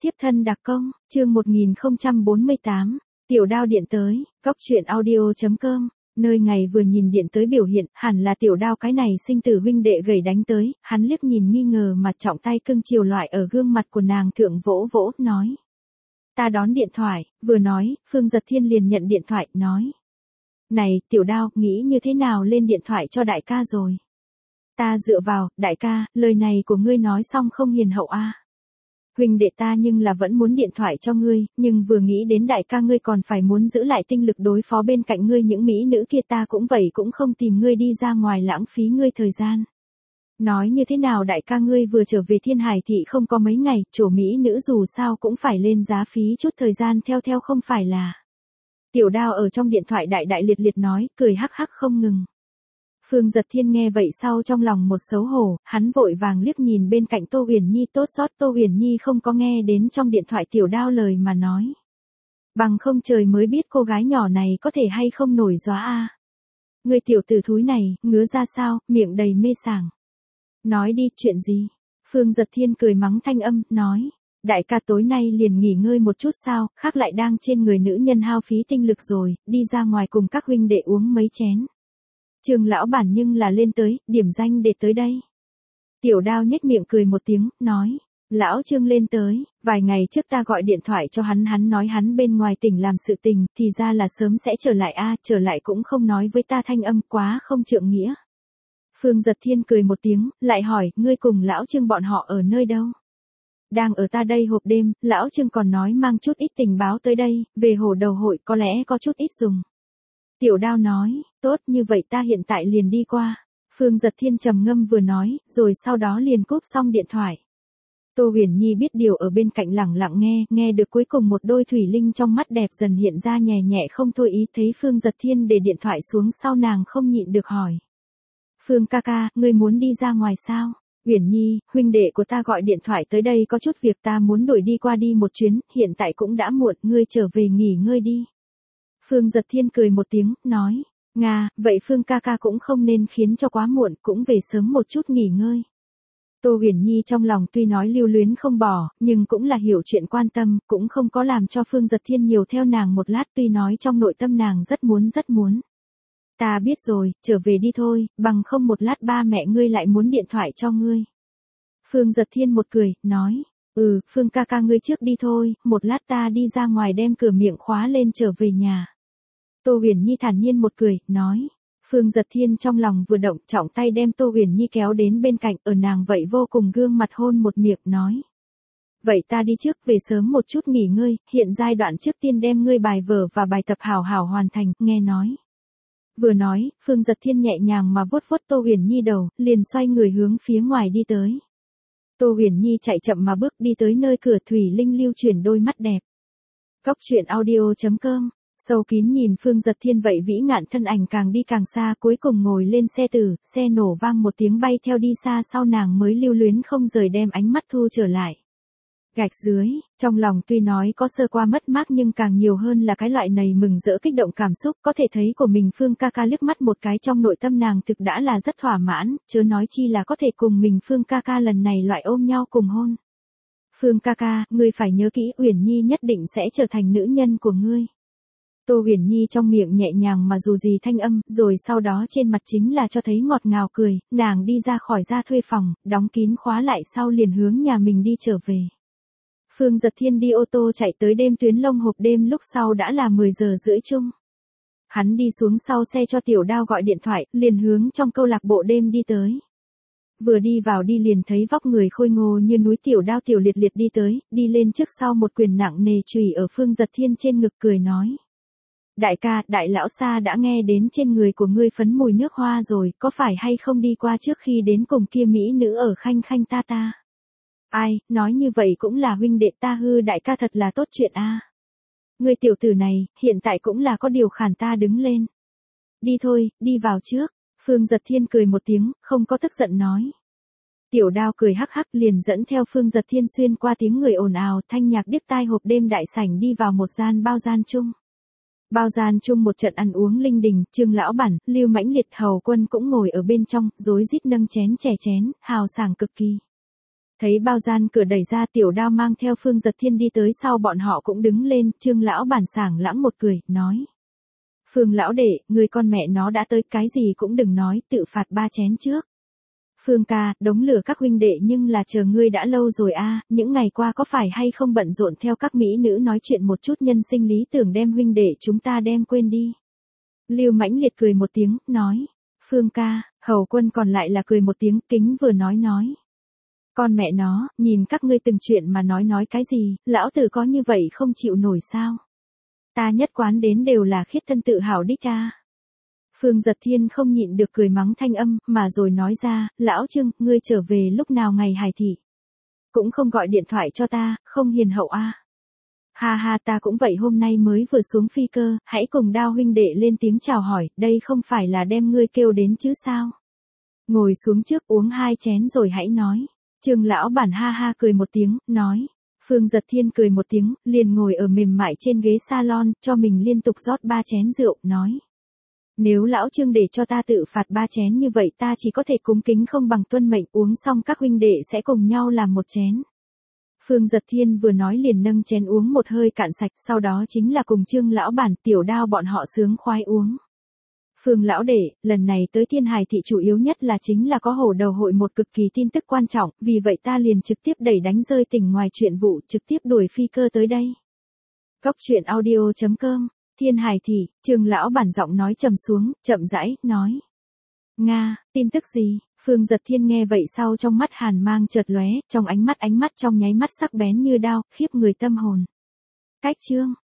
Tiếp thân đặc công, chương 1048, tiểu đao điện tới, góc truyện audio.com, nơi ngày vừa nhìn điện tới biểu hiện, hẳn là tiểu đao cái này sinh tử huynh đệ gầy đánh tới, hắn liếc nhìn nghi ngờ mà trọng tay cưng chiều loại ở gương mặt của nàng thượng vỗ vỗ, nói. Ta đón điện thoại, vừa nói, Phương Giật Thiên liền nhận điện thoại, nói. Này, tiểu đao, nghĩ như thế nào lên điện thoại cho đại ca rồi? Ta dựa vào, đại ca, lời này của ngươi nói xong không hiền hậu a. Huynh đệ ta nhưng là vẫn muốn điện thoại cho ngươi, nhưng vừa nghĩ đến đại ca ngươi còn phải muốn giữ lại tinh lực đối phó bên cạnh ngươi những mỹ nữ kia ta cũng vậy cũng không tìm ngươi đi ra ngoài lãng phí ngươi thời gian. Nói như thế nào đại ca ngươi vừa trở về Thiên Hải thị không có mấy ngày, chỗ mỹ nữ dù sao cũng phải lên giá phí chút thời gian theo không phải là. Tiểu đao ở trong điện thoại đại đại liệt liệt nói, cười hắc hắc không ngừng. Phương Giật Thiên nghe vậy sau trong lòng một xấu hổ, hắn vội vàng liếc nhìn bên cạnh Tô Huyền Nhi tốt xót Tô Huyền Nhi không có nghe đến trong điện thoại tiểu đao lời mà nói. Bằng không trời mới biết cô gái nhỏ này có thể hay không nổi gió a. Người tiểu tử thúi này, ngứa ra sao, miệng đầy mê sảng. Nói đi, chuyện gì? Phương Giật Thiên cười mắng thanh âm, nói. Đại ca tối nay liền nghỉ ngơi một chút sao, khác lại đang trên người nữ nhân hao phí tinh lực rồi, đi ra ngoài cùng các huynh đệ uống mấy chén. Trường lão bản nhưng là lên tới, điểm danh để tới đây. Tiểu đao nhếch miệng cười một tiếng, nói. Lão Trương lên tới, vài ngày trước ta gọi điện thoại cho hắn nói hắn bên ngoài tỉnh làm sự tình, thì ra là sớm sẽ trở lại a, trở lại cũng không nói với ta thanh âm quá không trượng nghĩa. Phương Giật Thiên cười một tiếng, lại hỏi, ngươi cùng lão Trương bọn họ ở nơi đâu? Đang ở ta đây hộp đêm, lão Trương còn nói mang chút ít tình báo tới đây, về hồ đầu hội có lẽ có chút ít dùng. Tiểu đao nói, tốt như vậy ta hiện tại liền đi qua. Phương Giật Thiên trầm ngâm vừa nói, rồi sau đó liền cúp xong điện thoại. Tô Huyền Nhi biết điều ở bên cạnh lẳng lặng nghe được cuối cùng một đôi thủy linh trong mắt đẹp dần hiện ra nhẹ nhẹ không thôi ý thấy Phương Giật Thiên để điện thoại xuống sau nàng không nhịn được hỏi. Phương ca ca, ngươi muốn đi ra ngoài sao? Huyền Nhi, huynh đệ của ta gọi điện thoại tới đây có chút việc ta muốn đuổi đi qua đi một chuyến, hiện tại cũng đã muộn, ngươi trở về nghỉ ngơi đi. Phương Giật Thiên cười một tiếng, nói, Nga, vậy Phương ca ca cũng không nên khiến cho quá muộn, cũng về sớm một chút nghỉ ngơi. Tô Huyền Nhi trong lòng tuy nói lưu luyến không bỏ, nhưng cũng là hiểu chuyện quan tâm, cũng không có làm cho Phương Giật Thiên nhiều theo nàng một lát tuy nói trong nội tâm nàng rất muốn. Ta biết rồi, trở về đi thôi, bằng không một lát ba mẹ ngươi lại muốn điện thoại cho ngươi. Phương Giật Thiên một cười, nói, Phương ca ca ngươi trước đi thôi, một lát ta đi ra ngoài đem cửa miệng khóa lên trở về nhà. Tô Huyền Nhi thản nhiên một cười, nói. Phương Giật Thiên trong lòng vừa động trọng tay đem Tô Huyền Nhi kéo đến bên cạnh ở nàng vậy vô cùng gương mặt hôn một miệng, nói. Vậy ta đi trước về sớm một chút nghỉ ngơi, hiện giai đoạn trước tiên đem ngươi bài vở và bài tập hảo hảo hoàn thành, nghe nói. Vừa nói, Phương Giật Thiên nhẹ nhàng mà vuốt Tô Huyền Nhi đầu, liền xoay người hướng phía ngoài đi tới. Tô Huyền Nhi chạy chậm mà bước đi tới nơi cửa thủy linh lưu chuyển đôi mắt đẹp. Góc truyện audio.com, sâu kín nhìn Phương Giật Thiên vậy vĩ ngạn thân ảnh càng đi càng xa cuối cùng ngồi lên xe tử, xe nổ vang một tiếng bay theo đi xa sau nàng mới lưu luyến không rời đem ánh mắt thu trở lại. Gạch dưới, trong lòng tuy nói có sơ qua mất mát nhưng càng nhiều hơn là cái loại này mừng rỡ kích động cảm xúc có thể thấy của mình Phương ca ca liếc mắt một cái trong nội tâm nàng thực đã là rất thỏa mãn, chớ nói chi là có thể cùng mình Phương ca ca lần này loại ôm nhau cùng hôn. Phương ca ca, ngươi phải nhớ kỹ Uyển Nhi nhất định sẽ trở thành nữ nhân của ngươi. Tô Huyền Nhi trong miệng nhẹ nhàng mà dù gì thanh âm, rồi sau đó trên mặt chính là cho thấy ngọt ngào cười, nàng đi ra khỏi ra thuê phòng, đóng kín khóa lại sau liền hướng nhà mình đi trở về. Phương Giật Thiên đi ô tô chạy tới đêm tuyến Long hộp đêm lúc sau đã là 10 giờ rưỡi chung. Hắn đi xuống sau xe cho tiểu đao gọi điện thoại, liền hướng trong câu lạc bộ đêm đi tới. Vừa đi vào đi liền thấy vóc người khôi ngô như núi tiểu đao tiểu liệt liệt đi tới, đi lên trước sau một quyền nặng nề chùy ở Phương Giật Thiên trên ngực cười nói. Đại ca, đại lão xa đã nghe đến trên người của ngươi phấn mùi nước hoa rồi, có phải hay không đi qua trước khi đến cùng kia mỹ nữ ở khanh khanh ta. Ai, nói như vậy cũng là huynh đệ ta hư đại ca thật là tốt chuyện a. Ngươi tiểu tử này, hiện tại cũng là có điều khản ta đứng lên. Đi thôi, đi vào trước. Phương Giật Thiên cười một tiếng, không có tức giận nói. Tiểu đao cười hắc hắc liền dẫn theo Phương Giật Thiên xuyên qua tiếng người ồn ào thanh nhạc điếc tai hộp đêm đại sảnh đi vào một gian bao gian chung. Bao gian chung một trận ăn uống linh đình, Trương lão bản, Lưu Mãnh Liệt hầu quân cũng ngồi ở bên trong, rối rít nâng chén chè chén, hào sảng cực kỳ. Thấy bao gian cửa đẩy ra, Tiểu Đao mang theo Phương Giật Thiên đi tới sau bọn họ cũng đứng lên, Trương lão bản sảng lãng một cười, nói. Phương lão đệ, người con mẹ nó đã tới, cái gì cũng đừng nói, tự phạt 3 chén trước. Phương ca, đống lửa các huynh đệ nhưng là chờ ngươi đã lâu rồi a, những ngày qua có phải hay không bận rộn theo các mỹ nữ nói chuyện một chút nhân sinh lý tưởng đem huynh đệ chúng ta đem quên đi. Lưu Mãnh Liệt cười một tiếng, nói. Phương ca, Hầu Quân còn lại là cười một tiếng, kính vừa nói. Con mẹ nó, nhìn các ngươi từng chuyện mà nói cái gì, lão tử có như vậy không chịu nổi sao? Ta nhất quán đến đều là khiết thân tự hào đích a. Phương Giật Thiên không nhịn được cười mắng thanh âm, mà rồi nói ra, lão Trương, ngươi trở về lúc nào ngày Hải thị? Cũng không gọi điện thoại cho ta, không hiền hậu a. Ha ha, ta cũng vậy, hôm nay mới vừa xuống phi cơ, hãy cùng Đao huynh đệ lên tiếng chào hỏi, đây không phải là đem ngươi kêu đến chứ sao? Ngồi xuống trước uống 2 chén rồi hãy nói. Trương lão bản ha ha cười một tiếng, nói. Phương Giật Thiên cười một tiếng, liền ngồi ở mềm mại trên ghế salon, cho mình liên tục rót 3 chén rượu, nói. Nếu lão Trương để cho ta tự phạt 3 chén như vậy ta chỉ có thể cúng kính không bằng tuân mệnh, uống xong các huynh đệ sẽ cùng nhau làm một chén. Phương Giật Thiên vừa nói liền nâng chén uống một hơi cạn sạch, sau đó chính là cùng Trương lão bản, Tiểu Đao bọn họ sướng khoái uống. Phương lão đệ, lần này tới Thiên Hải thị chủ yếu nhất là chính là có hổ đầu hội một cực kỳ tin tức quan trọng, vì vậy ta liền trực tiếp đẩy đánh rơi tỉnh ngoài chuyện vụ, trực tiếp đuổi phi cơ tới đây. Góc truyện audio.com, Thiên Hải thị, Trương lão bản giọng nói trầm xuống, chậm rãi, nói. Nga, tin tức gì? Phương Giật Thiên nghe vậy sau trong mắt hàn mang chợt lóe, trong ánh mắt trong nháy mắt sắc bén như đao, khiếp người tâm hồn. Cách chương